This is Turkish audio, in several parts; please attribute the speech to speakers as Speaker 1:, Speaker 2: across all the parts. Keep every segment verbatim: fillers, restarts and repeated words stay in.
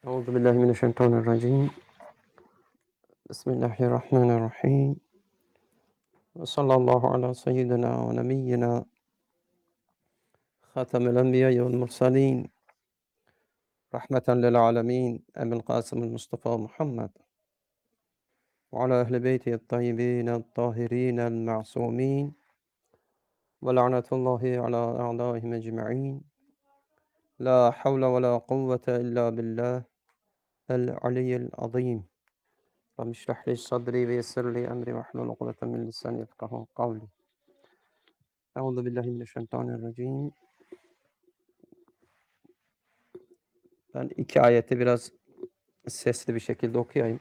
Speaker 1: أعوذ بالله من الشيطان الرجيم. بسم الله الرحمن الرحيم. وصلى الله على سيدنا ونبينا خاتم الأنبياء والمرسلين رحمة للعالمين أبي القاسم المصطفى محمد وعلى أهل بيته الطيبين الطاهرين المعصومين ولعنة الله على أعدائهم أجمعين. لا حول ولا قوة إلا بالله العلي العظيم. رب اشرح لي صدري ويسر لي أمري واحلل عقدة من لساني يفقهوا قولي. Euzu billahi mineşşeytanirracim. Ben iki ayeti biraz sesli bir şekilde okuyayım.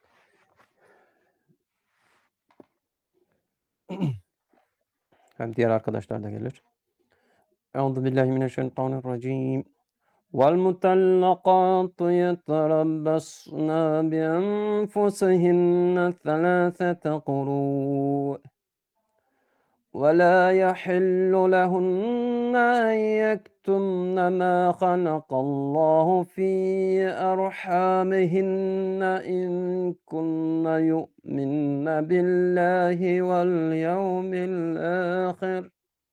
Speaker 1: Hem diğer arkadaşlar da gelir. Euzu billahi mineşşeytanirracim. وَالْمُطَلَّقَاتُ يَتَرَبَّصْنَ بِأَنفُسِهِنَّ ثَلَاثَةَ قُرُوءٍ ولا يحل لهن أن يكتمن ما خلق الله في أرحامهن إن كن يؤمن بالله واليوم الآخر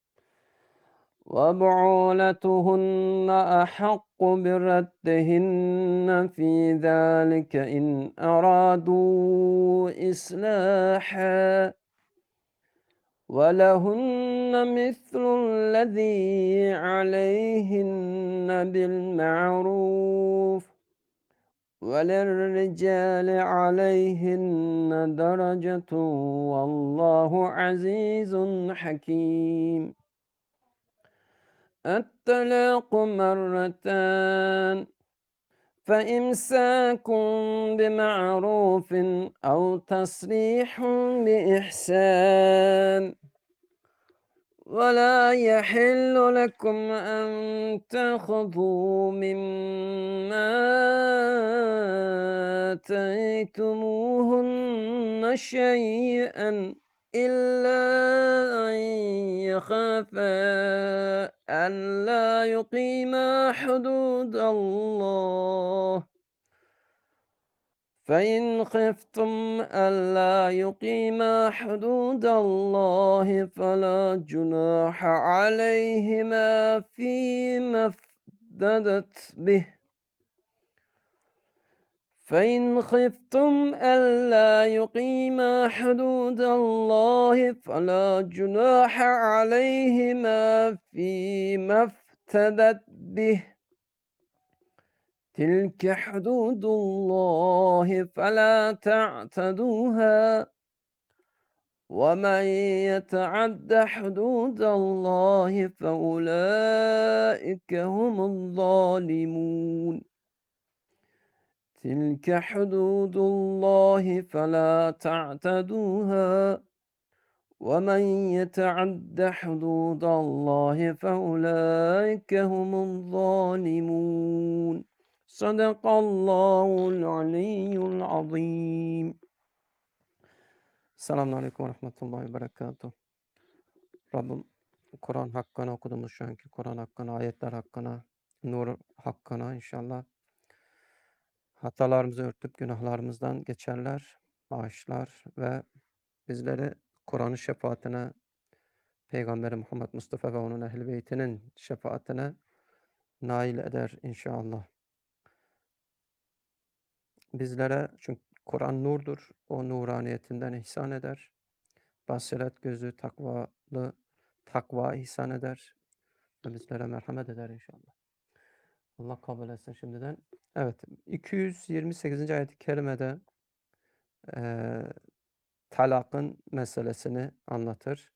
Speaker 1: وبعولتهن أحق بردهن في ذلك إن أرادوا إصلاحا ولهن مثل الذي عليهن بالمعروف وللرجال عليهن درجة والله عزيز حكيم. الطلاق مرتان فإمساك بمعروف أو تسريح بإحسان ولا يحل لكم أن تأخذوا مما آتيتموهن شيئا إلا أن يخافا ألا يقيما حدود الله فإن خفتم ألا يقيما حدود الله فلا جناح عليهما فيما افتدت به فإن خفتم ألا يقيما حدود الله فلا جناح عليهما فيما افتدت به تلك حدود الله فلا تعتدوها ومن يتعد حدود الله فأولئك هم الظالمون. تلك حدود الله فلا تعتدوها ومن يتعد حدود الله فأولئك هم الظالمون. Sadakallahul aliyyul azim. Selamun aleyküm ve rahmetullahi ve berekatuhu. Rabbim Kur'an hakkına okuduğumuz şu anki Kur'an hakkına, ayetler hakkına, nur hakkına inşallah hatalarımızı örtüp günahlarımızdan geçerler, bağışlar ve bizleri Kur'an'ın şefaatine, Peygamberi Muhammed Mustafa ve onun ehl-i beytinin şefaatine nail eder inşallah. Bizlere çünkü Kur'an nurdur. O nuraniyetinden ihsan eder. Basiret gözü, takvalı, takva ihsan eder. Ve bizlere merhamet eder inşallah. Allah kabul etsin şimdiden. Evet, iki yüz yirmi sekizinci ayet-i kerimede eee talakın meselesini anlatır.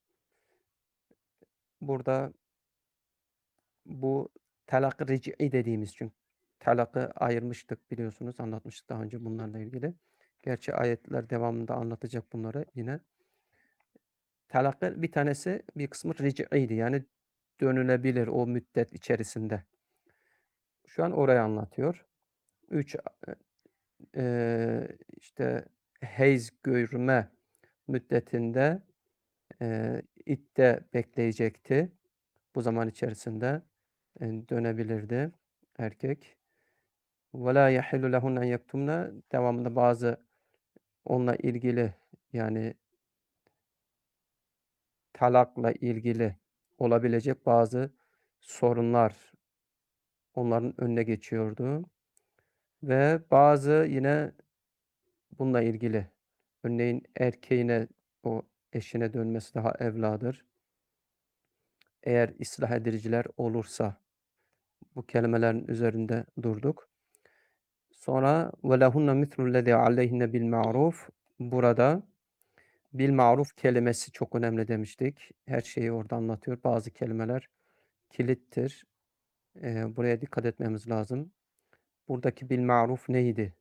Speaker 1: Burada bu talak-ı ric'i dediğimiz çünkü talakı ayırmıştık biliyorsunuz, anlatmıştık daha önce bunlarla ilgili. Gerçi ayetler devamında anlatacak bunları yine. Talakın bir tanesi, bir kısmı ric'iydi. Yani dönülebilir o müddet içerisinde. Şu an orayı anlatıyor. üç eee, işte heyz görme müddetinde eee idde bekleyecekti. Bu zaman içerisinde eee, dönebilirdi erkek. Ve lâ yahillu lehunne en yektumne devamında bazı onunla ilgili, yani talakla ilgili olabilecek bazı sorunlar onların önüne geçiyordu ve bazı yine bununla ilgili, örneğin erkeğine, o eşine dönmesi daha evladır. Eğer ıslah ediciler olursa bu kelimelerin üzerinde durduk. Sonra وَلَهُنَّ مِثْلُ الَّذِي عَلَيْهِنَّ بِالْمَعْرُوفِ burada bil-maruf kelimesi çok önemli demiştik. Her şeyi orada anlatıyor. Bazı kelimeler kilittir. Eee, buraya dikkat etmemiz lazım. Buradaki bil-maruf neydi?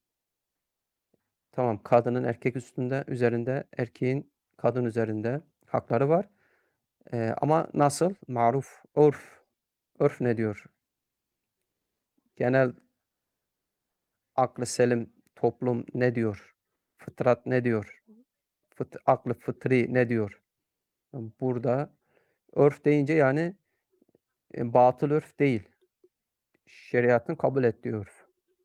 Speaker 1: Tamam, kadının erkek üstünde üzerinde, erkeğin kadın üzerinde hakları var. Eee, ama nasıl? Maruf, örf. Örf ne diyor? Genel aklı selim toplum ne diyor? Fıtrat ne diyor? Fıt aklı fıtri ne diyor? Burada örf deyince yani, eee, batıl örf değil. Şeriatın kabul ettiği örf.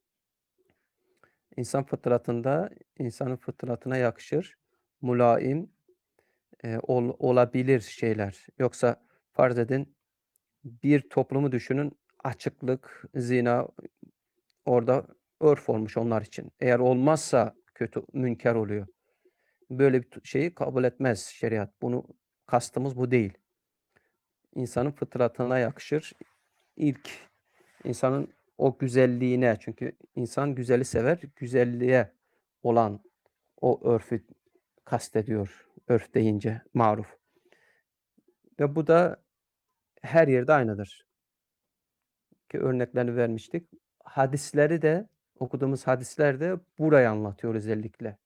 Speaker 1: İnsan fıtratında, insanın fıtratına yakışır, mülaim, eee, ol olabilir şeyler. Yoksa farz edin, bir toplumu düşünün, açıklık, zina orada örf olmuş onlar için. Eğer olmazsa kötü, münker oluyor. Böyle bir t şeyi kabul etmez şeriat. Bunu kastımız bu değil. İnsanın fıtratına yakışır. İlk insanın o güzelliğine, çünkü insan güzeli sever, güzelliğe olan o örfü kastediyor örf deyince maruf. Ve bu da her yerde aynıdır. Ki örneklerini vermiştik. Hadisleri de, okuduğumuz hadisler de burayı anlatıyor özellikle.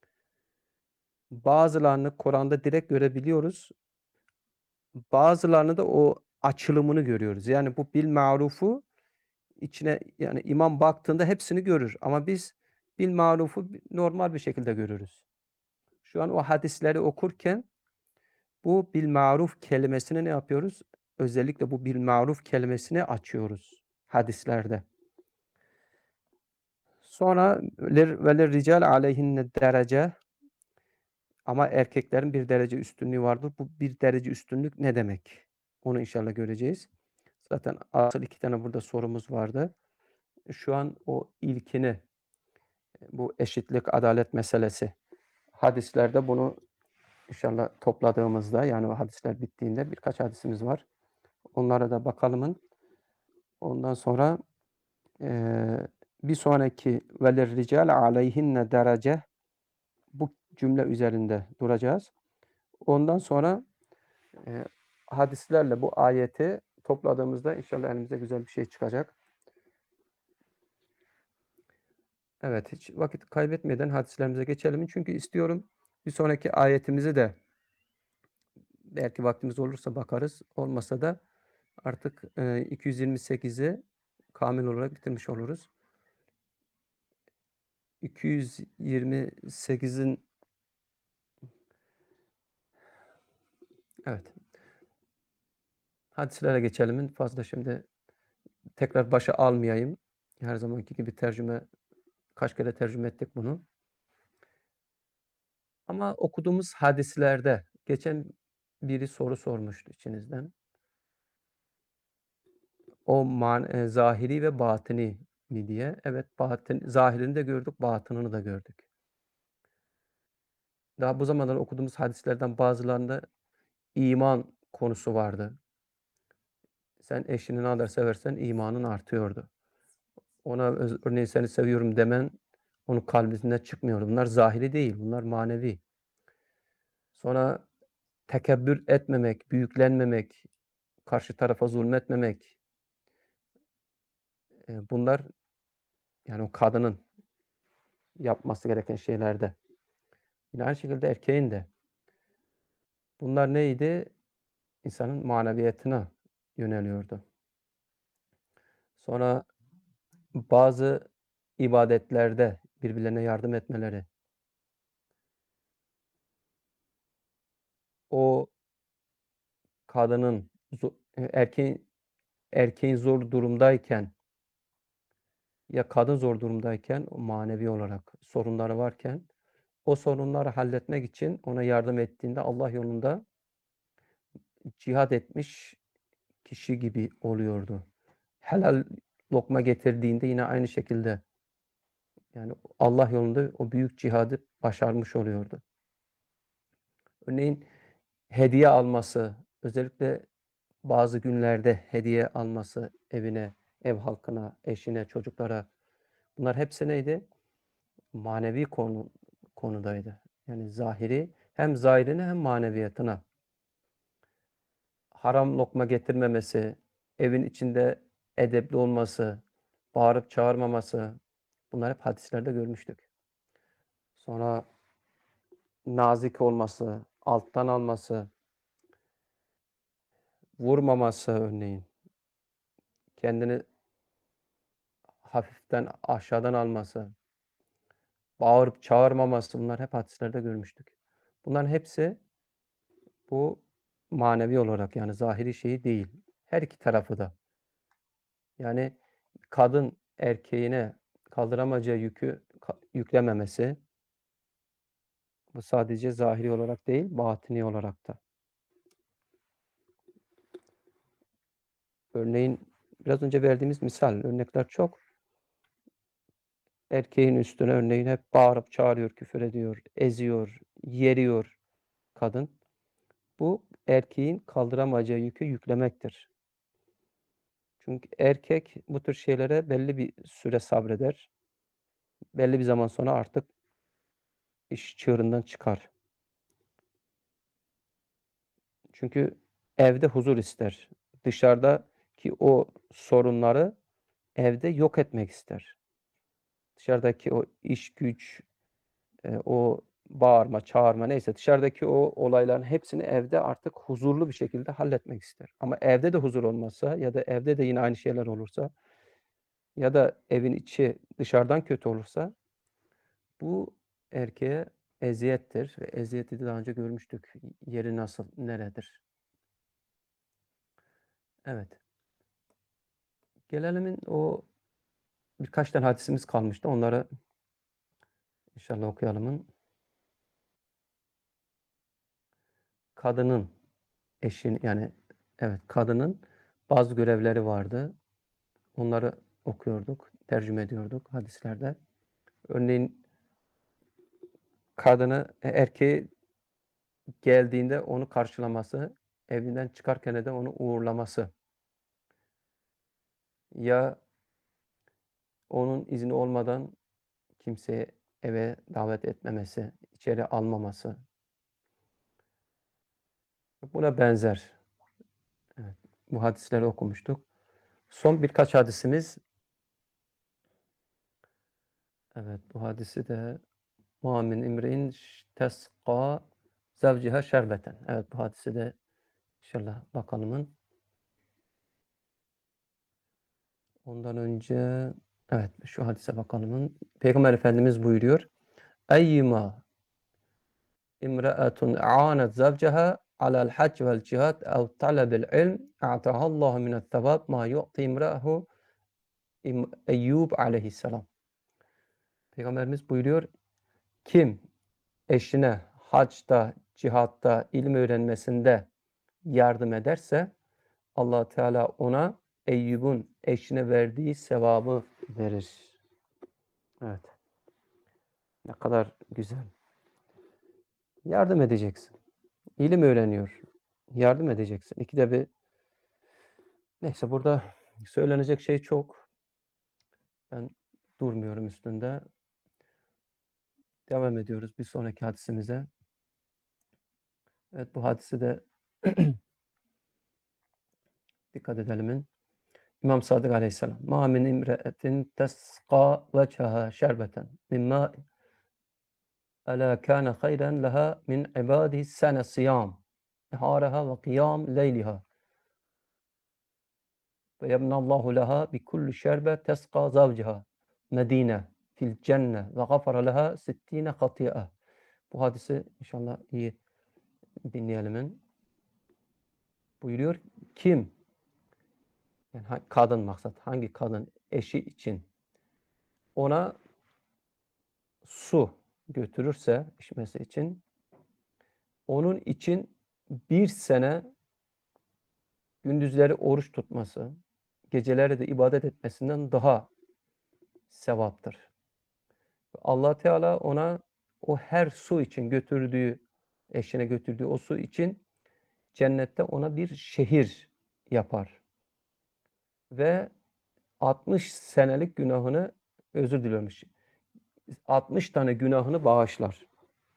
Speaker 1: Bazılarını Kur'an'da direkt görebiliyoruz. Bazılarını da o açılımını görüyoruz. Yani bu bil marufu içine, yani imam baktığında hepsini görür ama biz bil marufu normal bir şekilde görürüz. Şu an o hadisleri okurken bu bil maruf kelimesini ne yapıyoruz? Özellikle bu bil maruf kelimesini açıyoruz hadislerde. Sonra lir ve lirrical aleyhinne derece, ama erkeklerin bir derece üstünlüğü vardır. Bu bir derece üstünlük ne demek? Onu inşallah göreceğiz. Zaten asıl iki tane burada sorumuz vardı. Şu an o ilkini, bu eşitlik, adalet meselesi. Hadislerde bunu inşallah topladığımızda, yani o hadisler bittiğinde birkaç hadisimiz var. Onlara da bakalımın. Ondan sonra eee, bir sonraki velirrical aleyhinne derece, bu cümle üzerinde duracağız. Ondan sonra eee, hadislerle bu ayeti topladığımızda inşallah elimize güzel bir şey çıkacak. Evet, hiç vakit kaybetmeden hadislerimize geçelim. Çünkü istiyorum bir sonraki ayetimizi de, belki vaktimiz olursa bakarız. Olmasa da artık eee, iki yüz yirmi sekizi kamil olarak bitirmiş oluruz. iki yüz yirmi sekizin evet. Hadislere geçelim. Fazla şimdi tekrar başa almayayım. Her zamanki gibi tercüme, kaç kere tercüme ettik bunu. Ama okuduğumuz hadislerde geçen biri soru sormuştu içinizden. O man eee, zahiri ve batini mi diye. Evet, batın zahirini de gördük, batınını da gördük. Daha bu zamanlar okuduğumuz hadislerden bazılarında iman konusu vardı. Sen eşini ne kadar seversen imanın artıyordu. Ona öz örneğin seni seviyorum demen onun kalbinden çıkmıyordu. Bunlar zahiri değil, bunlar manevi. Sonra tekebbür etmemek, büyüklenmemek, karşı tarafa zulmetmemek, eee, bunlar yani o kadının yapması gereken şeylerde. Yine aynı şekilde erkeğin de. Bunlar neydi? İnsanın maneviyatına yöneliyordu. Sonra bazı ibadetlerde birbirlerine yardım etmeleri, o kadının zo eee, erkeğin erkeğin zor durumdayken ya kadın zor durumdayken, o manevi olarak sorunları varken, o sorunları halletmek için ona yardım ettiğinde Allah yolunda cihad etmiş kişi gibi oluyordu. Helal lokma getirdiğinde yine aynı şekilde, yani Allah yolunda o büyük cihadı başarmış oluyordu. Örneğin hediye alması, özellikle bazı günlerde hediye alması evine, ev halkına, eşine, çocuklara, bunlar hepsi neydi? Manevi konu konudaydı. Yani zahiri, hem zahirine hem maneviyatına. Haram lokma getirmemesi, evin içinde edepli olması, bağırıp çağırmaması, bunlar hep hadislerde görmüştük. Sonra nazik olması, alttan alması, vurmaması örneğin, kendini hafiften aşağıdan alması, bağırıp çağırmaması, bunlar hep hadislerde görmüştük. Bunların hepsi bu manevi olarak, yani zahiri şeyi değil. Her iki tarafı da. Yani kadın erkeğine kaldıramayacağı yükü ka yüklememesi, bu sadece zahiri olarak değil, batini olarak da. Örneğin biraz önce verdiğimiz misal, örnekler çok. Erkeğin üstüne örneğin hep bağırıp çağırıyor, küfür ediyor, eziyor, yeriyor kadın. Bu erkeğin kaldıramayacağı yükü yüklemektir. Çünkü erkek bu tür şeylere belli bir süre sabreder. Belli bir zaman sonra artık iş çığırından çıkar. Çünkü evde huzur ister. Dışarıdaki o sorunları evde yok etmek ister. Dışarıdaki o iş güç, eee, o bağırma, çağırma neyse dışarıdaki o olayların hepsini evde artık huzurlu bir şekilde halletmek ister. Ama evde de huzur olmazsa ya da evde de yine aynı şeyler olursa ya da evin içi dışarıdan kötü olursa bu erkeğe eziyettir ve eziyeti de daha önce görmüştük. Yeri nasıl, neredir? Evet. Gelelim'in o birkaç tane hadisimiz kalmıştı. Onları inşallah okuyalımın. Kadının, eşin yani evet kadının bazı görevleri vardı. Onları okuyorduk, tercüme ediyorduk hadislerde. Örneğin kadını, e, erkeği geldiğinde onu karşılaması, evinden çıkarken de onu uğurlaması. Ya onun izni olmadan kimseye eve davet etmemesi, içeri almaması. Buna benzer. Evet, bu hadisleri okumuştuk. Son birkaç hadisimiz. Evet, bu hadisi de "Ma min imri'in ş tesqa zevciha şerbeten." Evet, bu hadisi de inşallah bakalımın. Ondan önce evet, şu hadise bakalımın. Peygamber Efendimiz buyuruyor: "Eyyuma imra'atun a'anet zevceha alel hac vel cihad ev talebil ilm a'tahallahu minet sevab ma yu'ti imra'ahu im Eyyub aleyhisselam." Peygamberimiz buyuruyor: "Kim eşine hacda, cihatta, ilim öğrenmesinde yardım ederse Allah Teala ona Eyyub'un eşine verdiği sevabı verir." Evet. Ne kadar güzel. Yardım edeceksin. İlim öğreniyor. Yardım edeceksin. İkide bir neyse burada söylenecek şey çok. Ben durmuyorum üstünde. Devam ediyoruz bir sonraki hadisimize. Evet bu hadisi de dikkat edelimin. İmam Sadık Aleyhisselam. "Ma min imre'etin tesqa vechaha şerbeten mimma ela kana hayran laha min ibadihi sene siyam neharaha ve kıyam leyliha ve yebnallahu laha bi kulli şerbe tesqa zavciha medine fil cenne ve gafara laha sittine hatiye." Bu hadisi inşallah iyi dinleyelim. Buyuruyor kim, yani kadın maksat, hangi kadın eşi için ona su götürürse içmesi için, onun için bir sene gündüzleri oruç tutması, geceleri de ibadet etmesinden daha sevaptır. Allah Teala ona o her su için götürdüğü, eşine götürdüğü o su için cennette ona bir şehir yapar. Ve altmış senelik günahını, özür diliyormuş, altmış tane günahını bağışlar.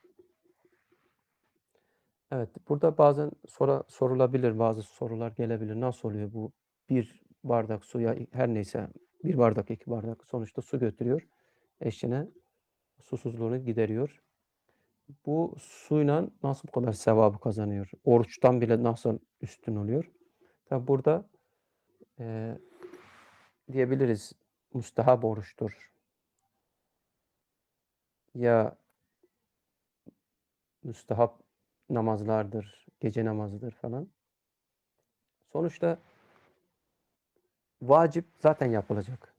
Speaker 1: Evet, burada bazen sora, sorulabilir, bazı sorular gelebilir. Nasıl oluyor bu? Bir bardak suya, her neyse, bir bardak, iki bardak sonuçta su götürüyor. Eşine susuzluğunu gideriyor. Bu suyla nasıl bu kadar sevabı kazanıyor? Oruçtan bile nasıl üstün oluyor? Tabi burada e, diyebiliriz müstehap oruçtur. Ya müstehap namazlardır, gece namazıdır falan. Sonuçta vacip zaten yapılacak.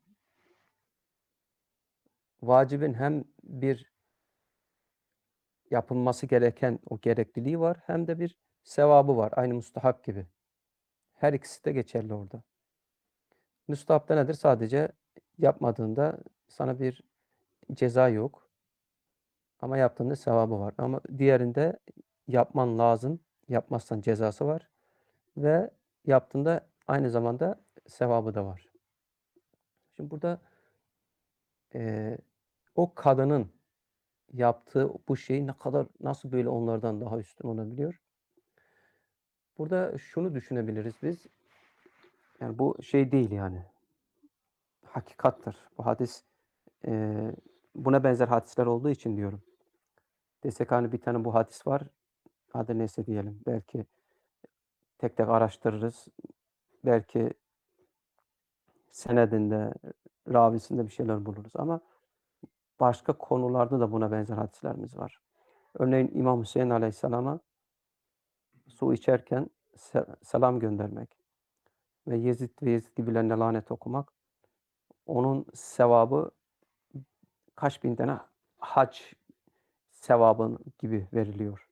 Speaker 1: Vacibin hem bir yapılması gereken o gerekliliği var, hem de bir sevabı var. Aynı müstehap gibi. Her ikisi de geçerli orada. Müstehap da nedir? Sadece yapmadığında sana bir ceza yok. Ama yaptığında sevabı var. Ama diğerinde yapman lazım. Yapmazsan cezası var. Ve yaptığında aynı zamanda sevabı da var. Şimdi burada e, o kadının yaptığı bu şey ne kadar, nasıl böyle onlardan daha üstün olabiliyor? Burada şunu düşünebiliriz biz. Yani bu şey değil yani. Hakikattır. Bu hadis e, buna benzer hadisler olduğu için diyorum. Desek hani bir tane bu hadis var. Hadi neyse diyelim. Belki tek tek araştırırız. Belki senedinde, ravisinde bir şeyler buluruz. Ama başka konularda da buna benzer hadislerimiz var. Örneğin İmam Hüseyin Aleyhisselam'a su içerken selam göndermek ve Yezid ve Yezid gibilerine lanet okumak, onun sevabı kaç bin tane hac sevabın gibi veriliyor.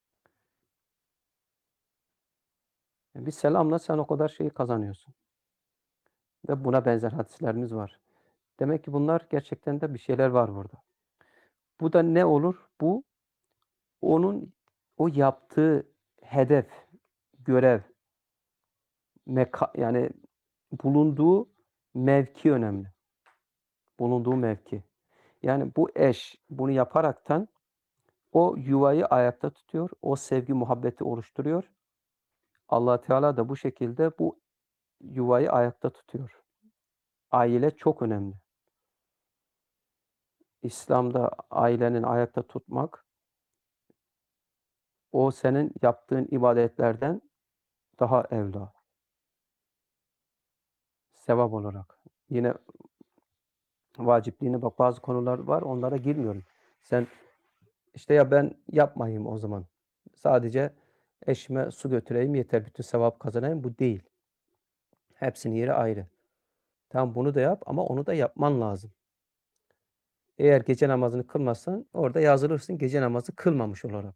Speaker 1: Yani bir selamla sen o kadar şeyi kazanıyorsun. Ve buna benzer hadislerimiz var. Demek ki bunlar gerçekten de bir şeyler var burada. Bu da ne olur? Bu onun o yaptığı hedef, görev, meka yani bulunduğu mevki önemli. Bulunduğu mevki. Yani bu eş bunu yaparaktan o yuvayı ayakta tutuyor. O sevgi, muhabbeti oluşturuyor. Allah Teala da bu şekilde bu yuvayı ayakta tutuyor. Aile çok önemli. İslam'da ailenin ayakta tutmak, o senin yaptığın ibadetlerden daha evla. Sevap olarak. Yine vacipliğine bak, bazı konular var, onlara girmiyorum. Sen işte ya ben yapmayayım o zaman. Sadece eşime su götüreyim yeter, bütün sevap kazanayım. Bu değil. Hepsinin yeri ayrı. Tamam, bunu da yap ama onu da yapman lazım. Eğer gece namazını kılmazsan orada yazılırsın gece namazı kılmamış olarak.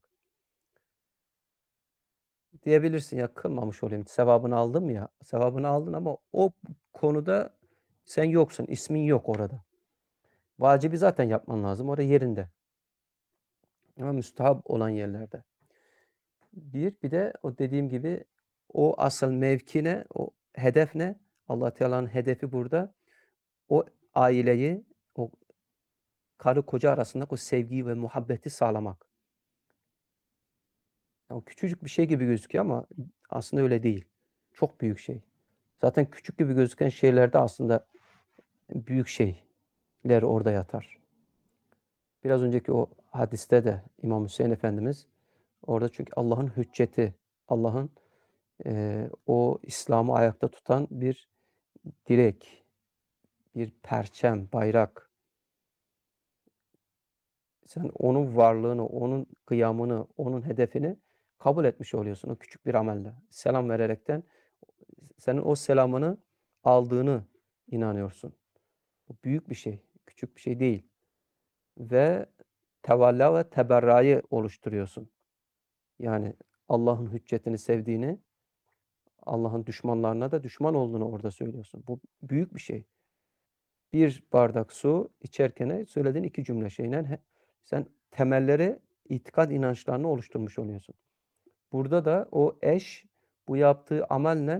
Speaker 1: Diyebilirsin ya kılmamış olayım. Sevabını aldım ya. Sevabını aldın ama o konuda sen yoksun. İsmin yok orada. Vacibi zaten yapman lazım. Orada yerinde. Ama müstahap olan yerlerde. Bir, bir de o dediğim gibi o asıl mevki ne? O hedef ne? Allah Teala'nın hedefi burada o aileyi, o karı koca arasındaki o sevgiyi ve muhabbeti sağlamak. Yani küçücük bir şey gibi gözüküyor ama aslında öyle değil. Çok büyük şey. Zaten küçük gibi gözüken şeylerde aslında büyük şeyler orada yatar. Biraz önceki o hadiste de İmam Hüseyin Efendimiz orada, çünkü Allah'ın hücceti, Allah'ın e, o İslam'ı ayakta tutan bir direk, bir perçem, bayrak. Sen onun varlığını, onun kıyamını, onun hedefini kabul etmiş oluyorsun o küçük bir amelle. Selam vererekten senin o selamını aldığını inanıyorsun. Bu büyük bir şey. küçük bir şey değil. Ve tevalla ve teberrayı oluşturuyorsun. Yani Allah'ın hüccetini sevdiğini, Allah'ın düşmanlarına da düşman olduğunu orada söylüyorsun. Bu büyük bir şey. Bir bardak su içerken söylediğin iki cümle şeyle sen temelleri, itikad inançlarını oluşturmuş oluyorsun. Burada da o eş bu yaptığı amelle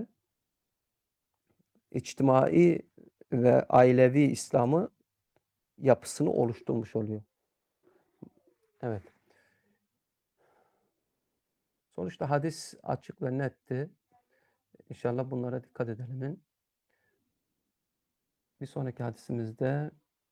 Speaker 1: içtimai ve ailevi İslam'ı yapısını oluşturmuş oluyor. Evet. Sonuçta hadis açık ve netti. İnşallah bunlara dikkat edelim. Bir sonraki hadisimizde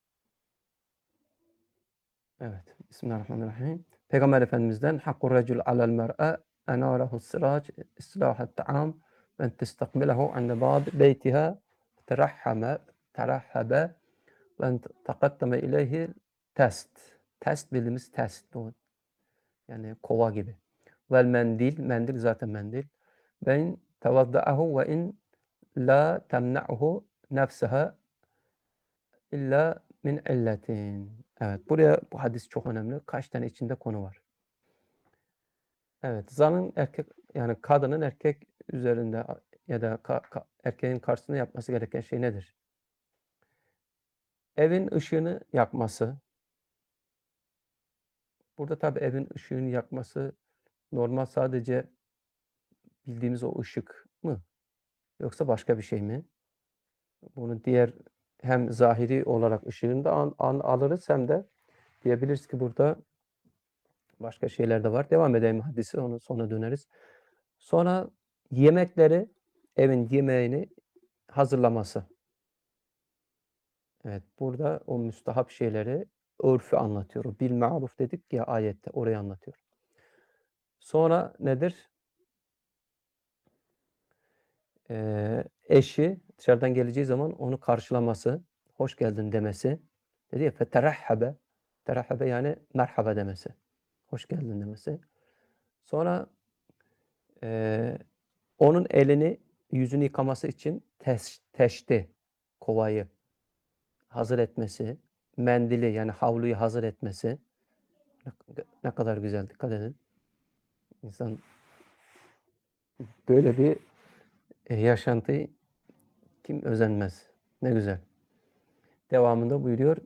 Speaker 1: evet. Bismillahirrahmanirrahim. Peygamber Efendimiz'den hakku recul alel mer'e enâlehu sirac islâhet ta'am ve testakbilehu inde bab beytiha terahhame terahhabe ve taqaddame ileyhi test. Test bildiğimiz test. Bu. Yani kova gibi. Vel mendil. Mendil zaten mendil. Ve in tevadda'ahu ve in la temna'uhu nefseha illa min illetin. Evet. Buraya bu hadis çok önemli. Kaç tane içinde konu var. Evet. Zanın erkek yani kadının erkek üzerinde ya da ka, ka, erkeğin karşısında yapması gereken şey nedir? Evin ışığını yakması. Burada tabii evin ışığını yakması normal sadece bildiğimiz o ışık mı? Yoksa başka bir şey mi? Bunu diğer hem zahiri olarak ışığını da an, an, alırız hem de diyebiliriz ki burada başka şeyler de var. Devam edelim hadisi, onu sonra döneriz. Sonra yemekleri, evin yemeğini hazırlaması. Evet, burada o müstahap şeyleri, örfü anlatıyor. Bil ma'ruf dedik ya ayette, orayı anlatıyor. Sonra nedir? Ee, eşi dışarıdan geleceği zaman onu karşılaması, hoş geldin demesi. Dedi ya feterahhabe. Terahhabe yani merhaba demesi. Hoş geldin demesi. Sonra e, onun elini, yüzünü yıkaması için teş, teşti, kovayı hazır etmesi, mendili yani havluyu hazır etmesi. Ne kadar güzel, dikkat edin. İnsan böyle bir yaşantıyı kim özenmez. Ne güzel. Devamında buyuruyor.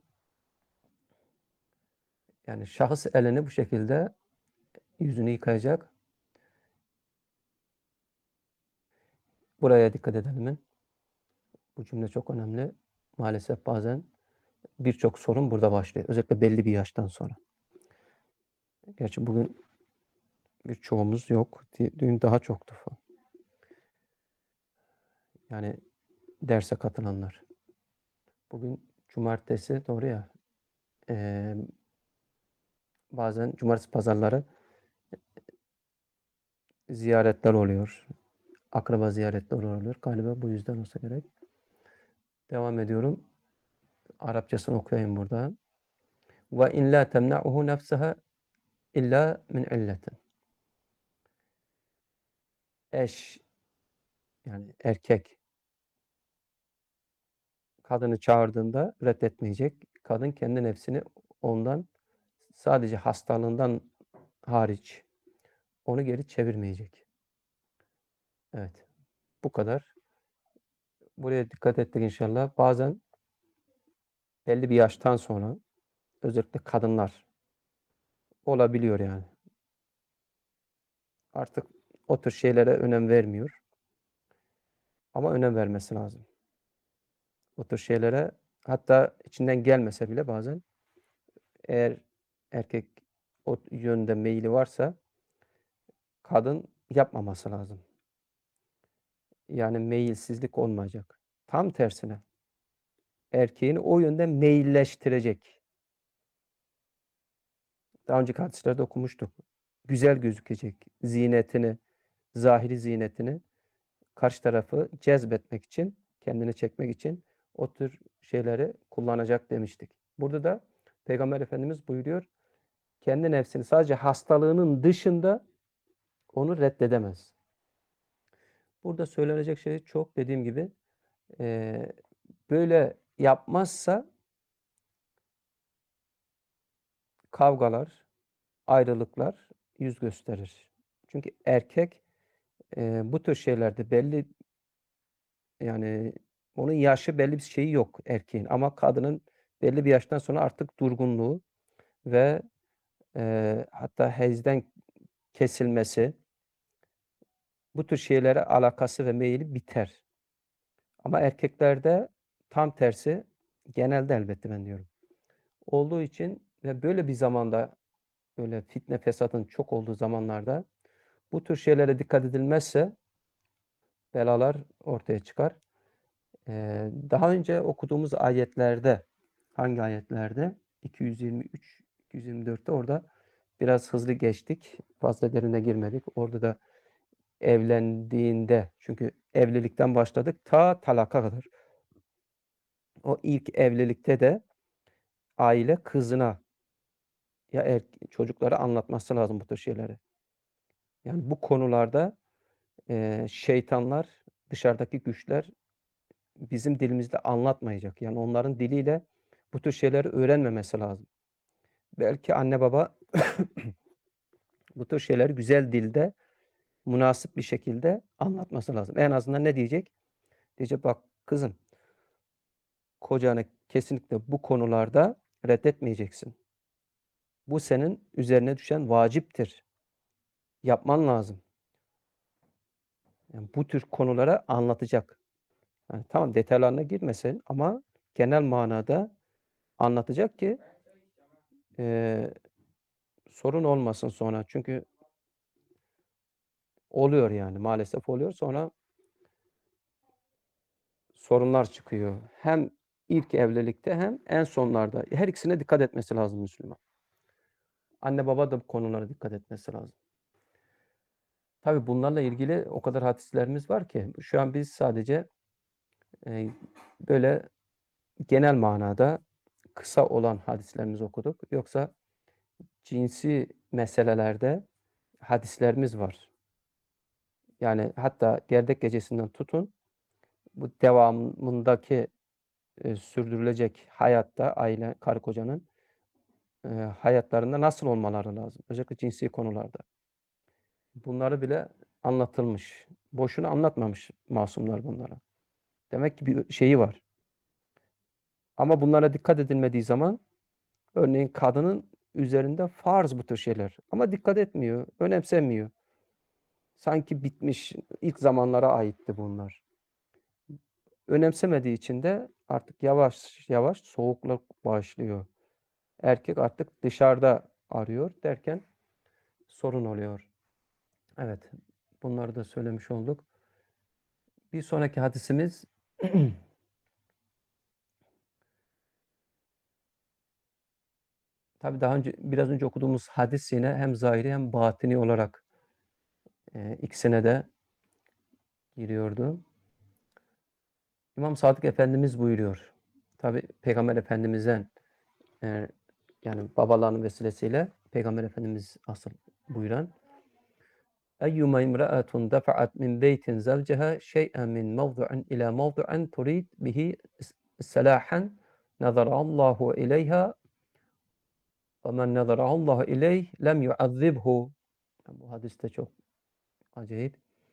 Speaker 1: Yani şahıs elini bu şekilde yüzünü yıkayacak. Buraya dikkat edelim. Bu cümle çok önemli. Maalesef bazen birçok sorun burada başlıyor. Özellikle belli bir yaştan sonra. Gerçi bugün birçoğumuz yok. Dün daha çoktu. Yani derse katılanlar. Bugün cumartesi doğru ya. Ee, bazen cumartesi pazarları ziyaretler oluyor. Akraba ziyaretleri oluyor. Galiba bu yüzden olsa gerek. Devam ediyorum. Arapçasını okuyayım burada. Ve in la temna'uhu nefseha illa min illetin. Eş yani erkek kadını çağırdığında reddetmeyecek. Kadın kendi nefsini ondan sadece hastalığından hariç onu geri çevirmeyecek. Evet. Bu kadar. Buraya dikkat ettik inşallah. Bazen belli bir yaştan sonra özellikle kadınlar olabiliyor yani. Artık o tür şeylere önem vermiyor. Ama önem vermesi lazım. O tür şeylere hatta içinden gelmese bile bazen eğer erkek o yönde meyili varsa kadın yapmaması lazım. Yani meyilsizlik olmayacak. Tam tersine. Erkeğini o yönde meyilleştirecek. Daha önceki hadislerde okumuştuk. Güzel gözükecek. Zinetini, zahiri zinetini karşı tarafı cezbetmek için, kendini çekmek için o tür şeyleri kullanacak demiştik. Burada da Peygamber Efendimiz buyuruyor, kendi nefsini sadece hastalığının dışında onu reddedemez. Burada söylenecek şey çok, dediğim gibi e, böyle yapmazsa kavgalar, ayrılıklar yüz gösterir. Çünkü erkek, eee, bu tür şeylerde belli yani onun yaşı belli bir şeyi yok erkeğin ama kadının belli bir yaştan sonra artık durgunluğu ve, eee, hatta hezden kesilmesi, bu tür şeylere alakası ve meyili biter. Ama erkeklerde tam tersi, genelde elbette ben diyorum, olduğu için ve böyle bir zamanda, böyle fitne fesatın çok olduğu zamanlarda bu tür şeylere dikkat edilmezse belalar ortaya çıkar. Eee, daha önce okuduğumuz ayetlerde, hangi ayetlerde? iki yüz yirmi üç iki yüz yirmi dörtte orada biraz hızlı geçtik. Fazla derine girmedik. Orada da evlendiğinde çünkü evlilikten başladık ta talaka kadar. O ilk evlilikte de aile kızına ya er çocuklara anlatması lazım bu tür şeyleri. Yani bu konularda, eee, şeytanlar, dışarıdaki güçler bizim dilimizde anlatmayacak. Yani onların diliyle bu tür şeyleri öğrenmemesi lazım. Belki anne baba bu tür şeyleri güzel dilde, münasip bir şekilde anlatması lazım. En azından ne diyecek? Diyecek, "Bak kızım, kocanı kesinlikle bu konularda reddetmeyeceksin. Bu senin üzerine düşen vaciptir. Yapman lazım." Yani bu tür konulara anlatacak. Yani tamam detaylarına girmesin ama genel manada anlatacak ki, eee, sorun olmasın sonra. Çünkü oluyor yani maalesef oluyor. Sonra sorunlar çıkıyor. Hem ilk evlilikte hem en sonlarda. Her ikisine dikkat etmesi lazım Müslüman. Anne baba da bu konulara dikkat etmesi lazım. Tabii bunlarla ilgili o kadar hadislerimiz var ki şu an biz sadece, eee, böyle genel manada kısa olan hadislerimizi okuduk. Yoksa cinsi meselelerde hadislerimiz var. Yani hatta gerdek gecesinden tutun, bu devamındaki, eee, sürdürülecek hayatta aile, karı kocanın, eee, hayatlarında nasıl olmaları lazım? Özellikle cinsi konularda. Bunları bile anlatılmış. Boşuna anlatmamış masumlar bunlara. Demek ki bir şeyi var. Ama bunlara dikkat edilmediği zaman örneğin kadının üzerinde farz bu tür şeyler ama dikkat etmiyor, önemsemiyor. Sanki bitmiş, ilk zamanlara aitti bunlar. Önemsemediği için de artık yavaş yavaş soğukluk başlıyor. Erkek artık dışarıda arıyor derken sorun oluyor. Evet, bunları da söylemiş olduk. Bir sonraki hadisimiz tabii daha önce biraz önce okuduğumuz hadis yine hem zahiri hem batini olarak, eee, ikisine de giriyordu. İmam Sadık Efendimiz buyuruyor. Tabii Peygamber Efendimiz'den, eee, yani babalarının vesilesiyle Peygamber Efendimiz asıl buyuran. Eyyuma imra'atun dafa'at min beytin zavceha şey'en min mevdu'in ila mevdu'in turid bihi selahan nazarallahu ileyha ve men nazarallahu ileyh lem yuazzibhu. Bu hadis de çok acayip.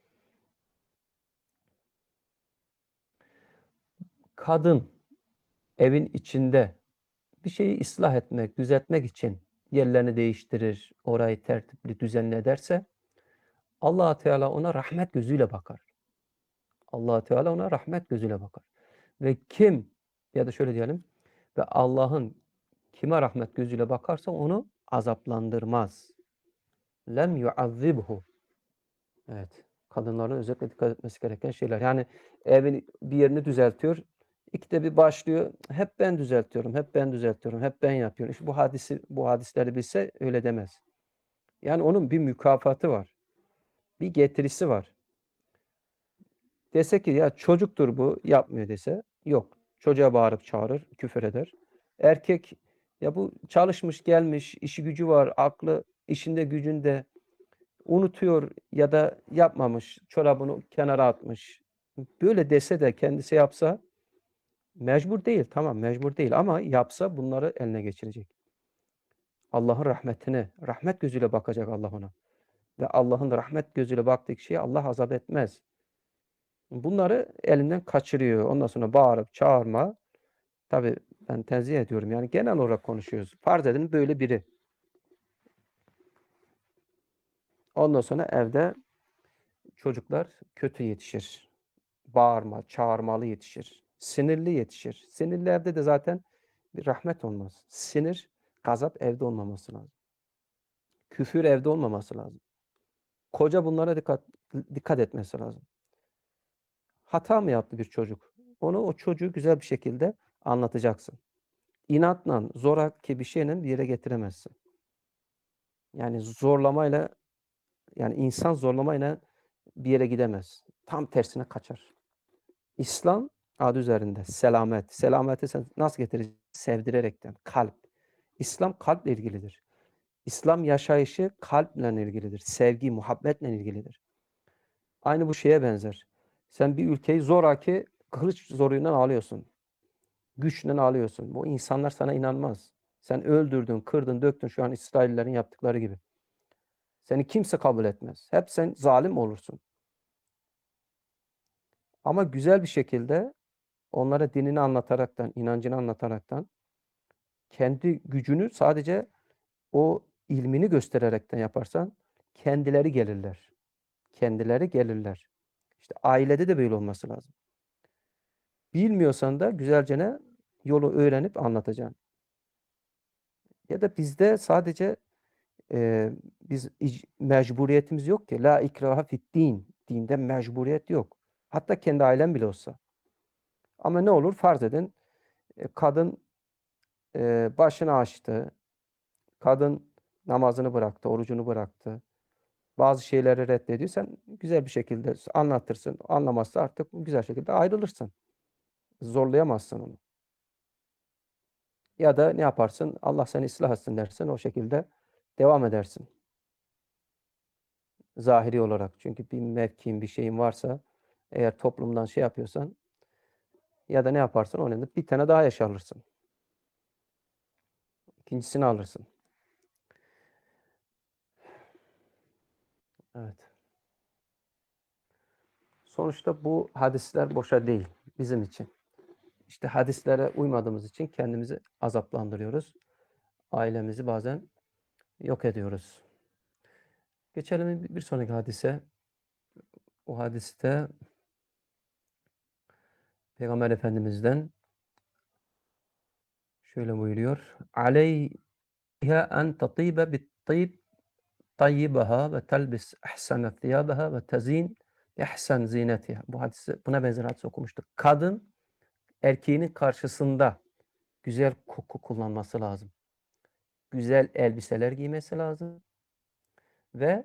Speaker 1: Kadın evin içinde bir şeyi ıslah etmek, düzeltmek için yerlerini değiştirir, orayı tertipli, düzenli ederse Allah Teala ona rahmet gözüyle bakar. Allah Teala ona rahmet gözüyle bakar. Ve kim ya da şöyle diyelim ve Allah'ın kime rahmet gözüyle bakarsa onu azaplandırmaz. Lem yuazzibhu. Evet. Kadınların özellikle dikkat etmesi gereken şeyler. Yani evin bir yerini düzeltiyor. İkide bir başlıyor. Hep ben düzeltiyorum, hep ben düzeltiyorum, hep ben yapıyorum. İşte bu hadisi, bu hadisleri bilse öyle demez. Yani onun bir mükafatı var. Bir getirisi var. Dese ki ya çocuktur bu yapmıyor dese yok. Çocuğa bağırıp çağırır, küfür eder. Erkek ya bu çalışmış gelmiş, işi gücü var, aklı işinde gücünde unutuyor ya da yapmamış, çorabını kenara atmış. Böyle dese de kendisi yapsa mecbur değil, tamam mecbur değil ama yapsa bunları eline geçirecek. Allah'ın rahmetine, rahmet gözüyle bakacak Allah ona. Ve Allah'ın rahmet gözüyle baktığı kişiye Allah azap etmez. Bunları elinden kaçırıyor. Ondan sonra bağırıp çağırma. Tabii ben tenzih ediyorum. Yani genel olarak konuşuyoruz. Farz edin böyle biri. Ondan sonra evde çocuklar kötü yetişir. Bağırma, çağırmalı yetişir. Sinirli yetişir. Sinirli evde de zaten bir rahmet olmaz. Sinir, gazap evde olmaması lazım. Küfür evde olmaması lazım. Koca bunlara dikkat dikkat etmesi lazım. Hata mı yaptı bir çocuk? Onu o çocuğu güzel bir şekilde anlatacaksın. İnatla, zoraki bir şeyle bir yere getiremezsin. Yani zorlamayla, yani insan zorlamayla bir yere gidemez. Tam tersine kaçar. İslam adı üzerinde selamet. Selameti sen nasıl getireceksin? Sevdirerekten. Kalp. İslam kalple ilgilidir. İslam yaşayışı kalple ilgilidir. Sevgi, muhabbetle ilgilidir. Aynı bu şeye benzer. Sen bir ülkeyi zoraki kılıç zoruyla alıyorsun. Güçle alıyorsun. Bu insanlar sana inanmaz. Sen öldürdün, kırdın, döktün şu an İsraillerin yaptıkları gibi. Seni kimse kabul etmez. Hep sen zalim olursun. Ama güzel bir şekilde onlara dinini anlataraktan, inancını anlataraktan, kendi gücünü sadece o ilmini göstererekten yaparsan kendileri gelirler. Kendileri gelirler. İşte ailede de böyle olması lazım. Bilmiyorsan da güzelce yolu öğrenip anlatacaksın. Ya da bizde sadece e, biz mecburiyetimiz yok ki. La ikraha fit din. Dinde mecburiyet yok. Hatta kendi ailen bile olsa. Ama ne olur farz edin e, kadın e, başını açtı. Kadın namazını bıraktı, orucunu bıraktı. Bazı şeyleri reddediyor. Sen güzel bir şekilde anlatırsın. Anlamazsa artık güzel şekilde ayrılırsın. Zorlayamazsın onu. Ya da ne yaparsın? Allah seni ıslah etsin dersin. O şekilde devam edersin. Zahiri olarak. Çünkü bir mevkin, bir şeyin varsa eğer toplumdan şey yapıyorsan ya da ne yaparsın? Onun yanında bir tane daha yaş alırsın. İkincisini alırsın. Evet. Sonuçta bu hadisler boşa değil bizim için. İşte hadislere uymadığımız için kendimizi azaplandırıyoruz. Ailemizi bazen yok ediyoruz. Geçelim bir sonraki hadise. O hadiste Peygamber Efendimiz'den şöyle buyuruyor. Aleyha en tatibe bit-tib tayyibaha ve telbis ahsana thiyabaha ve tezin ihsan zinetiha. Bu hadisi, buna benzer hadis okumuştuk. Kadın erkeğinin karşısında güzel koku kullanması lazım. Güzel elbiseler giymesi lazım ve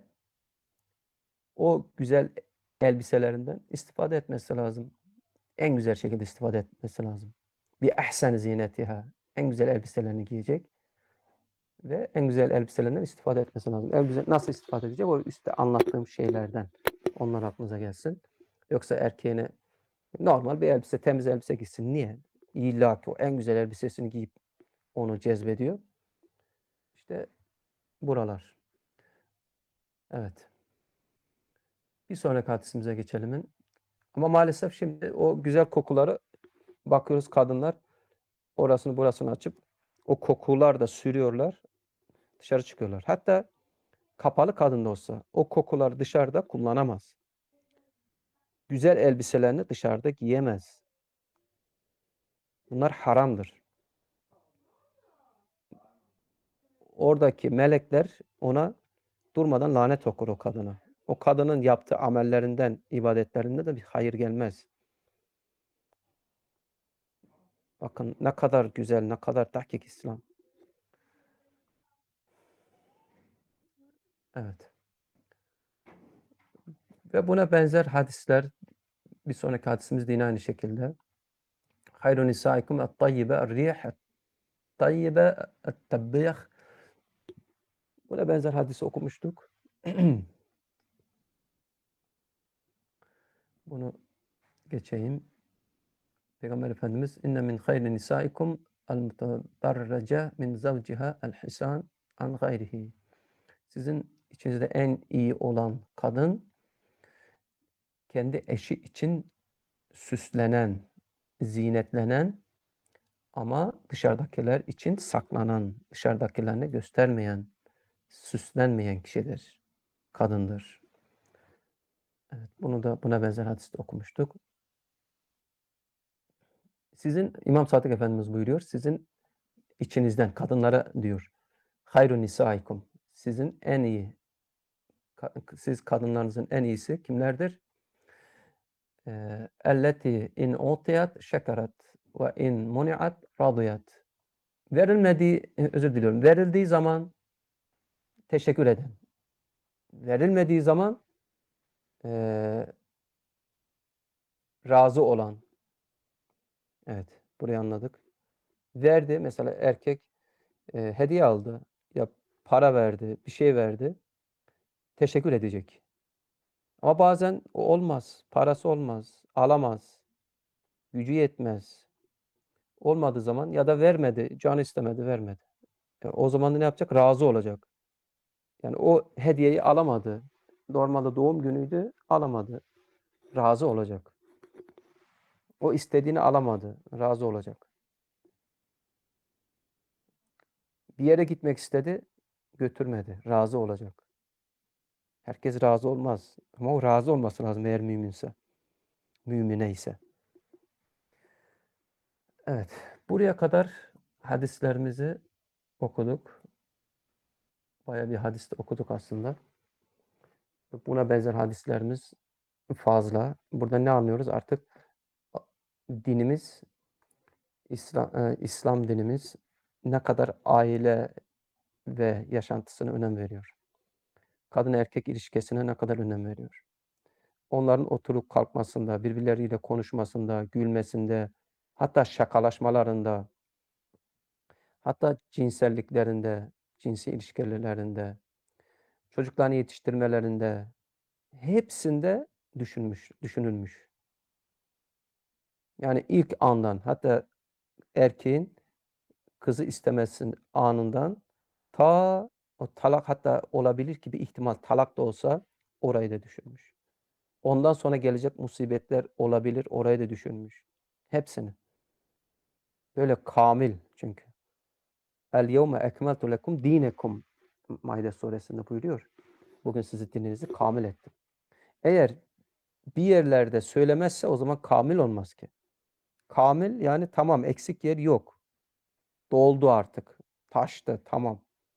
Speaker 1: o güzel elbiselerinden istifade etmesi lazım. En güzel şekilde istifade etmesi lazım. Bir ahsen zinetiha. En güzel elbiselerini giyecek ve en güzel elbiselerinden istifade etmesi lazım. Elbise nasıl istifade edecek? O üstte anlattığım şeylerden. Onlar aklınıza gelsin. Yoksa erkeğine normal bir elbise, temiz elbise giysin. Niye? İlla ki o en güzel elbisesini giyip onu cezbediyor. İşte buralar. Evet. Bir sonraki hadisimize geçelim. Ama maalesef şimdi o güzel kokuları bakıyoruz kadınlar orasını burasını açıp o kokular da sürüyorlar. Dışarı çıkıyorlar. Hatta kapalı kadın da olsa o kokuları dışarıda kullanamaz. Güzel elbiselerini dışarıda giyemez. Bunlar haramdır. Oradaki melekler ona durmadan lanet okur o kadına. O kadının yaptığı amellerinden, ibadetlerinden de bir hayır gelmez. Bakın ne kadar güzel, ne kadar tahkik İslam. Evet. Ve buna benzer hadisler, bir sonraki hadisimiz de yine aynı şekilde. Hayrun nisaikum et-tayyibe er-rih et-tayyibe et-tebbih. Buna benzer hadisi okumuştuk. Bunu geçeyim. Peygamber Efendimiz inne min hayri nisaikum el-mutadarrace min zavciha el-hisan an gayrihi. Sizin içinizde en iyi olan kadın kendi eşi için süslenen, zinetlenen ama dışarıdakiler için saklanan, dışarıdakilerine göstermeyen, süslenmeyen kişidir, kadındır. Evet, bunu da buna benzer hadiste okumuştuk. Sizin İmam Sadık Efendimiz buyuruyor, sizin içinizden kadınlara diyor. Hayrun nisaikum. Sizin en iyi siz kadınlarınızın en iyisi kimlerdir? Eee, elleti in utiyat şekerat ve in muniat radiyat. Verilmediği, özür diliyorum. Verildiği zaman teşekkür eden. Verilmediği zaman eee, razı olan. Evet, burayı anladık. Verdi, mesela erkek eee, hediye aldı, ya para verdi, bir şey verdi, teşekkür edecek. Ama bazen o olmaz, parası olmaz, alamaz, gücü yetmez. Olmadığı zaman ya da vermedi, canı istemedi, vermedi. E, o zaman da ne yapacak? Razı olacak. Yani o hediyeyi alamadı. Normalde doğum günüydü, alamadı. Razı olacak. O istediğini alamadı, razı olacak. Bir yere gitmek istedi, götürmedi, razı olacak. Herkes razı olmaz ama o razı olması lazım eğer müminse, mümine ise. Evet, buraya kadar hadislerimizi okuduk. Bayağı bir hadis de okuduk aslında. Buna benzer hadislerimiz fazla. Burada ne anlıyoruz? Artık dinimiz, İslam, e, İslam dinimiz ne kadar aile ve yaşantısına önem veriyor. Kadın erkek ilişkisine ne kadar önem veriyor. Onların oturup kalkmasında, birbirleriyle konuşmasında, gülmesinde, hatta şakalaşmalarında, hatta cinselliklerinde, cinsi ilişkilerinde, çocuklarını yetiştirmelerinde, hepsinde düşünmüş, düşünülmüş. Yani ilk andan, hatta erkeğin kızı istemesin anından ta o talak, hatta olabilir ki bir ihtimal talak da olsa orayı da düşünmüş. Ondan sonra gelecek musibetler olabilir, orayı da düşünmüş. Hepsini. Böyle kamil çünkü. El yevme ekmeltu lekum dinekum Maide suresinde buyuruyor. Bugün sizi dininizi kamil ettim. Eğer bir yerlerde söylemezse o zaman kamil olmaz ki. Kamil yani tamam, eksik yer yok. Doldu artık. Taştı, tamam.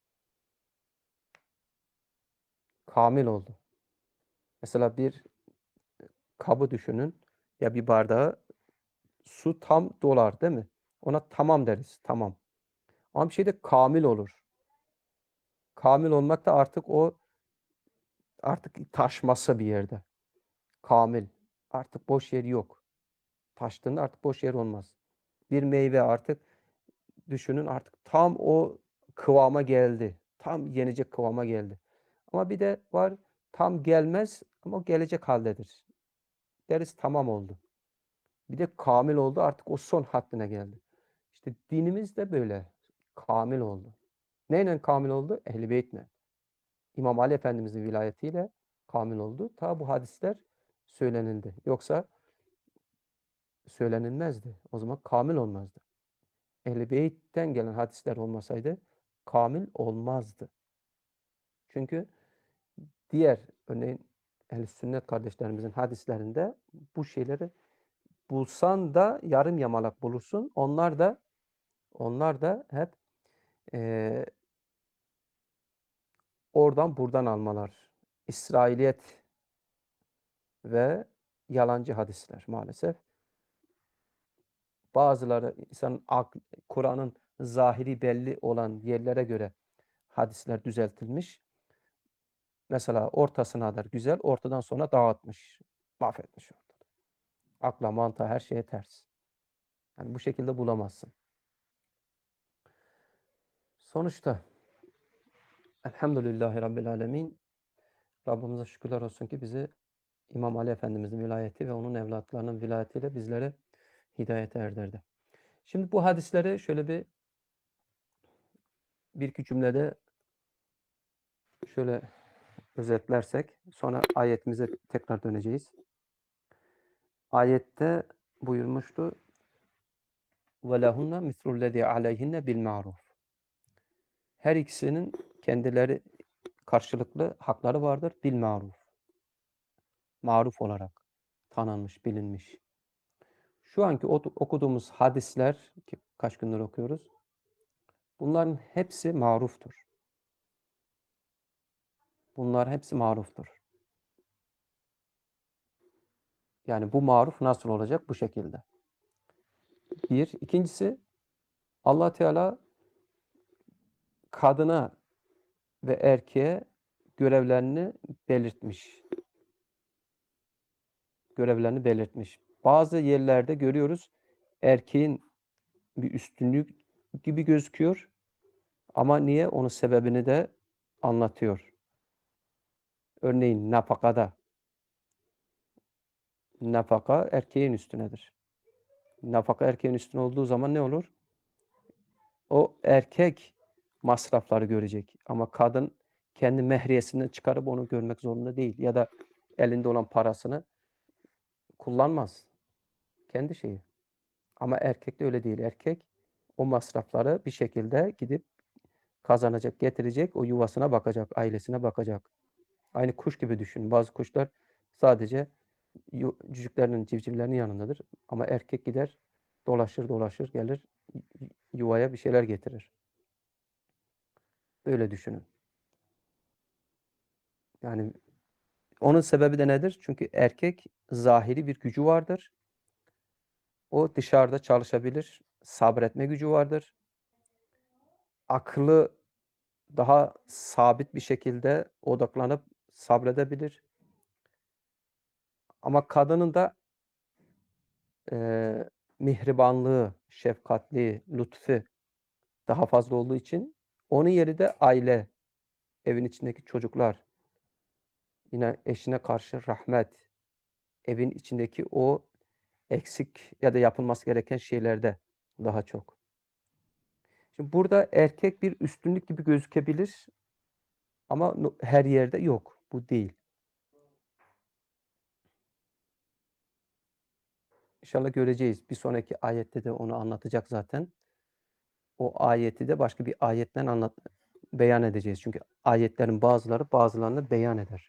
Speaker 1: Kamil oldu. Mesela bir kabı düşünün ya bir bardağı, su tam dolar değil mi? Ona tamam deriz, tamam. Ama bir şey de kamil olur. Kamil olmak da artık o artık taşması bir yerde. Kamil. Artık boş yer yok. Taştığında artık boş yer olmaz. Bir meyve artık düşünün artık tam o kıvama geldi. Tam yenecek kıvama geldi. Ama bir de var tam gelmez ama o gelecek haldedir. Deriz tamam oldu. Bir de kamil oldu, artık o son haddine geldi. İşte dinimiz de böyle kamil oldu. Neyle kamil oldu? Ehl-i Beyt'le. İmam Ali Efendimizin vilayetiyle kamil oldu. Ta bu hadisler söylenildi. Yoksa söylenilmezdi. O zaman kamil olmazdı. Ehl-i Beyt'ten gelen hadisler olmasaydı kamil olmazdı. Çünkü diğer örneğin Ehl-i Sünnet kardeşlerimizin hadislerinde bu şeyleri bulsan da yarım yamalak bulursun. Onlar da onlar da hep e, oradan buradan almalar. İsrailiyet ve yalancı hadisler maalesef. Bazıları insanın Kur'an'ın zahiri belli olan yerlere göre hadisler düzeltilmiş. Mesela ortasına kadar güzel, ortadan sonra dağıtmış, mahvetmiş ortada. Akla, mantığa, her şeye ters. Yani bu şekilde bulamazsın. Sonuçta Elhamdülillahi Rabbil Alemin, Rabbimize şükürler olsun ki bizi İmam Ali Efendimizin vilayeti ve onun evlatlarının vilayetiyle bizlere hidayete erdirdi. Şimdi bu hadisleri şöyle bir bir iki cümlede Şöyle özetlersek sonra ayetimize tekrar döneceğiz. Ayette buyurmuştu وَلَهُنَّ مِثْلُ الَّذ۪ي عَلَيْهِنَّ بِالْمَعْرُوفِ Her ikisinin kendileri karşılıklı hakları vardır. Bil maruf. Maruf olarak tanınmış, bilinmiş. Şu anki okuduğumuz hadisler, ki kaç gündür okuyoruz, bunların hepsi maruftur. Bunlar hepsi maruftur. Yani bu maruf nasıl olacak? Bu şekilde. Bir. İkincisi, Allah Teala kadına ve erkeğe görevlerini belirtmiş. Görevlerini belirtmiş. Bazı yerlerde görüyoruz erkeğin bir üstünlük gibi gözüküyor. Ama niye? Onun sebebini de anlatıyor. Örneğin nafakada. Nafaka erkeğin üstünedir. Nafaka erkeğin üstüne olduğu zaman ne olur? O erkek masrafları görecek. Ama kadın kendi mehriyesinden çıkarıp onu görmek zorunda değil. Ya da elinde olan parasını kullanmaz. Kendi şeyi. Ama erkek de öyle değil. Erkek o masrafları bir şekilde gidip kazanacak, getirecek, o yuvasına bakacak, ailesine bakacak. Aynı kuş gibi düşün. Bazı kuşlar sadece cücüklerinin, civcivlerinin yanındadır. Ama erkek gider, dolaşır dolaşır, gelir, yuvaya bir şeyler getirir. Böyle düşünün. Yani onun sebebi de nedir? Çünkü erkek zahiri bir gücü vardır. O dışarıda çalışabilir. Sabretme gücü vardır. Aklı daha sabit bir şekilde odaklanıp sabredebilir. Ama kadının da e, mihribanlığı, şefkatli, lütfu daha fazla olduğu için onun yeri de aile, evin içindeki çocuklar, yine eşine karşı rahmet, evin içindeki o eksik ya da yapılması gereken şeylerde daha çok. Şimdi burada erkek bir üstünlük gibi gözükebilir ama her yerde yok. Bu değil. İnşallah göreceğiz. Bir sonraki ayette de onu anlatacak zaten. O ayeti de başka bir ayetten anlat beyan edeceğiz. Çünkü ayetlerin bazıları bazılarını beyan eder.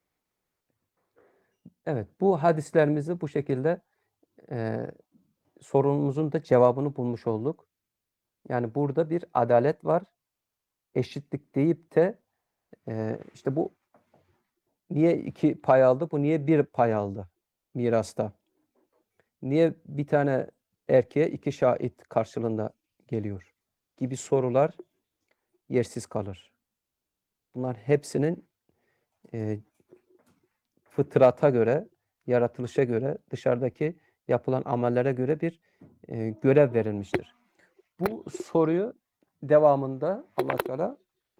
Speaker 1: Evet, bu hadislerimizi bu şekilde e, sorunumuzun da cevabını bulmuş olduk. Yani burada bir adalet var. Eşitlik deyip de e, işte bu niye iki pay aldı, bu niye bir pay aldı mirasta? Niye bir tane erkeğe iki şahit karşılığında geliyor? Gibi sorular yersiz kalır. Bunlar hepsinin e, fıtrata göre, yaratılışa göre, dışarıdaki yapılan amellere göre bir e, görev verilmiştir. Bu soruyu devamında Allah Teala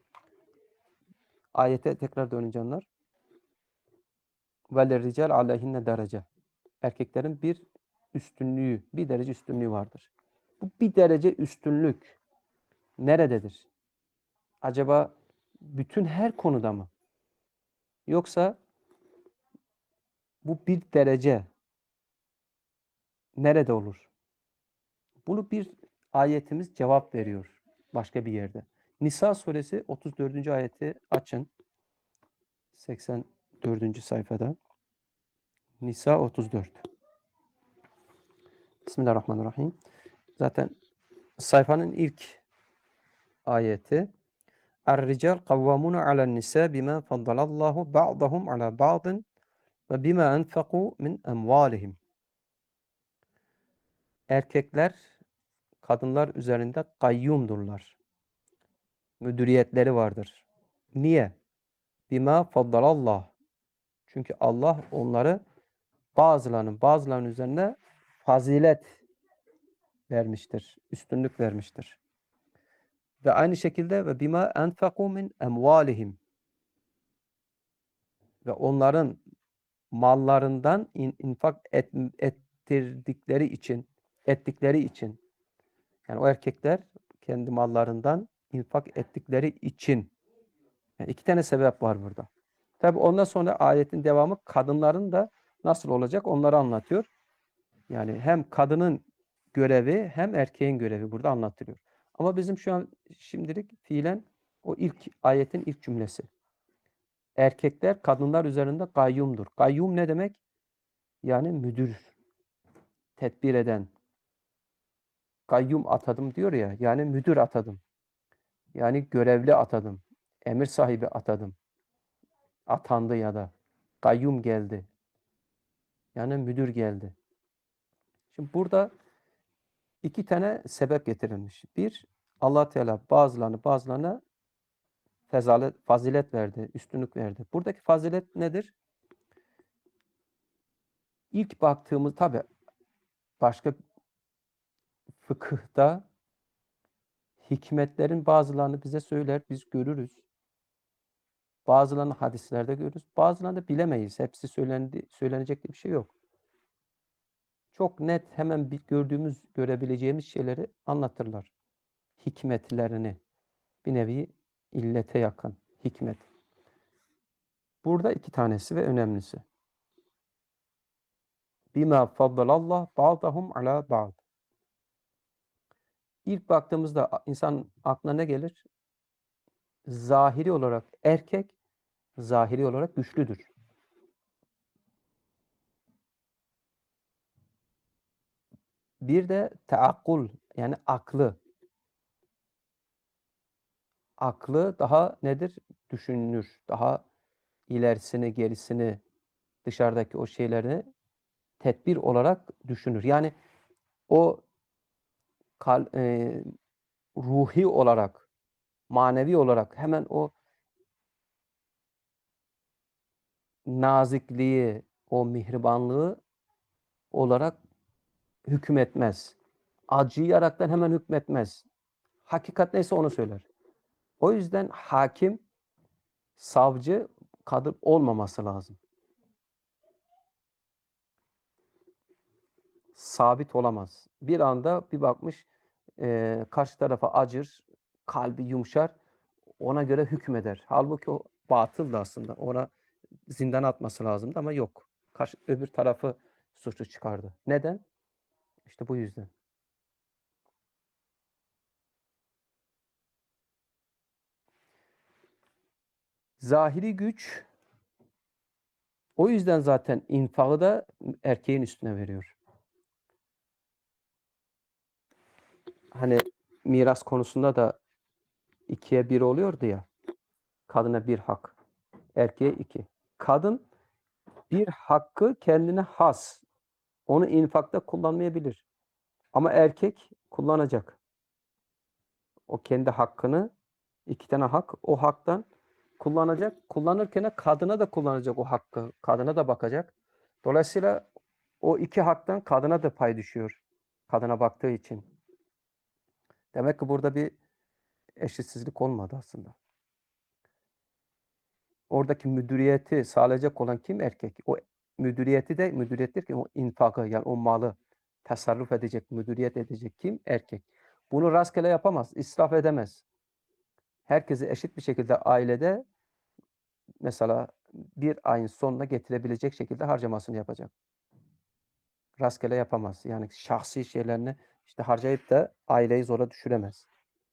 Speaker 1: ayete tekrar döneceğimler. Ve rical aleyhinne derece. Erkeklerin bir üstünlüğü, bir derece üstünlüğü vardır. Bu bir derece üstünlük nerededir? Acaba bütün her konuda mı? Yoksa bu bir derece nerede olur? Bunu bir ayetimiz cevap veriyor başka bir yerde. Nisa suresi otuz dördüncü ayeti açın. seksen dördüncü sayfada. Nisa otuz dört. Bismillahirrahmanirrahim. Zaten sayfanın ilk ayeti. Er-rical kavvamuna alen nisa bima faddalallahu ba'dahum ala ba'din ve bima enfeku min emvalihim. Erkekler kadınlar üzerinde kayyumdurlar. Müdüriyetleri vardır. Niye? Bima faddalallah. Çünkü Allah onları bazılarının bazılarının üzerine fazilet vermiştir. Üstünlük vermiştir. Ve aynı şekilde ve bima enfeku min emvalihim. Ve onların mallarından in, infak et, ettirdikleri için, ettikleri için, yani o erkekler kendi mallarından infak ettikleri için, Yani iki tane sebep var burada. Tabi ondan sonra ayetin devamı kadınların da nasıl olacak onları anlatıyor. Yani hem kadının görevi hem erkeğin görevi burada anlatılıyor. Ama bizim şu an şimdilik fiilen o ilk ayetin ilk cümlesi. Erkekler kadınlar üzerinde kayyumdur. Kayyum ne demek? Yani müdür, tedbir eden. Kayyum atadım diyor ya, yani müdür atadım. Yani görevli atadım. Emir sahibi atadım. Atandı ya da. Kayyum geldi. Yani müdür geldi. Şimdi burada iki tane sebep getirilmiş. Bir, Allah Teala bazılarını bazılarına fezalet, fazilet verdi, üstünlük verdi. Buradaki fazilet nedir? İlk baktığımız tabi başka fıkıhta hikmetlerin bazılarını bize söyler, biz görürüz. Bazılarını hadislerde görürüz, bazılarını da bilemeyiz. Hepsi söylendi, söylenecek bir şey yok. Çok net hemen bir gördüğümüz, görebileceğimiz şeyleri anlatırlar. Hikmetlerini, bir nevi illete yakın hikmet. Burada iki tanesi ve önemlisi. Bima faddalallah ba'dahum ala ba'd. İlk baktığımızda insan aklına ne gelir? Zahiri olarak erkek, zahiri olarak güçlüdür. Bir de teakkul, yani aklı. Aklı daha nedir? Düşünür. Daha ilerisini, gerisini, dışarıdaki o şeyleri tedbir olarak düşünür. Yani o kal, e, ruhi olarak, manevi olarak hemen o nazikliği, o mihribanlığı olarak hükmetmez. Acıyaraktan hemen hükmetmez. Hakikat neyse onu söyler. O yüzden hakim, savcı kadın olmaması lazım. Sabit olamaz. Bir anda bir bakmış e, karşı tarafa acır, kalbi yumuşar, ona göre hükmeder. Halbuki o batıldı aslında. Ona zindana atması lazımdı ama yok. Karşı, öbür tarafı suçlu çıkardı. Neden? İşte bu yüzden. Zahiri güç, o yüzden zaten infakı da erkeğin üstüne veriyor. Hani miras konusunda da ikiye bir oluyordu ya. Kadına bir hak, erkeğe iki. Kadın bir hakkı kendine has. Onu infakta kullanmayabilir. Ama erkek kullanacak. O kendi hakkını, iki tane hak, o haktan kullanacak. Kullanırken kadına da kullanacak o hakkı. Kadına da bakacak. Dolayısıyla o iki haktan kadına da pay düşüyor. Kadına baktığı için. Demek ki burada bir eşitsizlik olmadı aslında. Oradaki müdüriyeti sağlayacak olan kim? Erkek. O müdüriyeti de müdüriyettir ki o infakı, yani o malı tasarruf edecek, müdüriyet edecek kim? Erkek. Bunu rastgele yapamaz, israf edemez. Herkesi eşit bir şekilde ailede mesela bir ayın sonuna getirebilecek şekilde harcamasını yapacak. Rastgele yapamaz. Yani şahsi şeylerini işte harcayıp da aileyi zora düşüremez.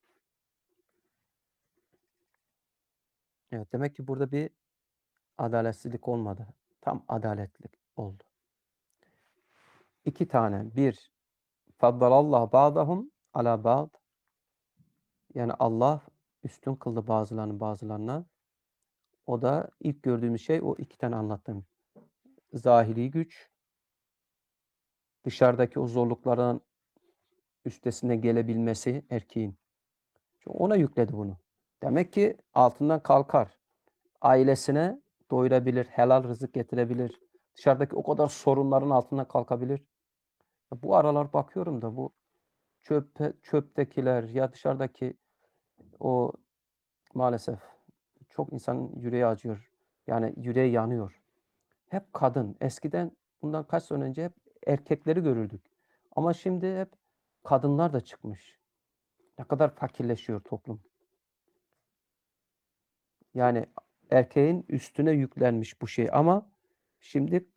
Speaker 1: Evet, demek ki burada bir adaletsizlik olmadı. Tam adaletlik oldu. İki tane. Bir, faddalallah ba'dahum ala ba'd. Yani Allah üstün kıldı bazılarını bazılarına. O da ilk gördüğümüz şey o iki tane anlattığım. Zahiri güç, dışarıdaki o zorlukların üstesine gelebilmesi erkeğin. Çünkü ona yükledi bunu. Demek ki altından kalkar. Ailesine doyurabilir, helal rızık getirebilir. Dışarıdaki o kadar sorunların altından kalkabilir. Bu aralar bakıyorum da bu çöp, çöptekiler ya dışarıdaki o maalesef çok insanın yüreği acıyor. Yani yüreği yanıyor. Hep kadın. Eskiden bundan kaç sene önce hep erkekleri görürdük. Ama şimdi hep kadınlar da çıkmış. Ne kadar fakirleşiyor toplum. Yani erkeğin üstüne yüklenmiş bu şey ama şimdi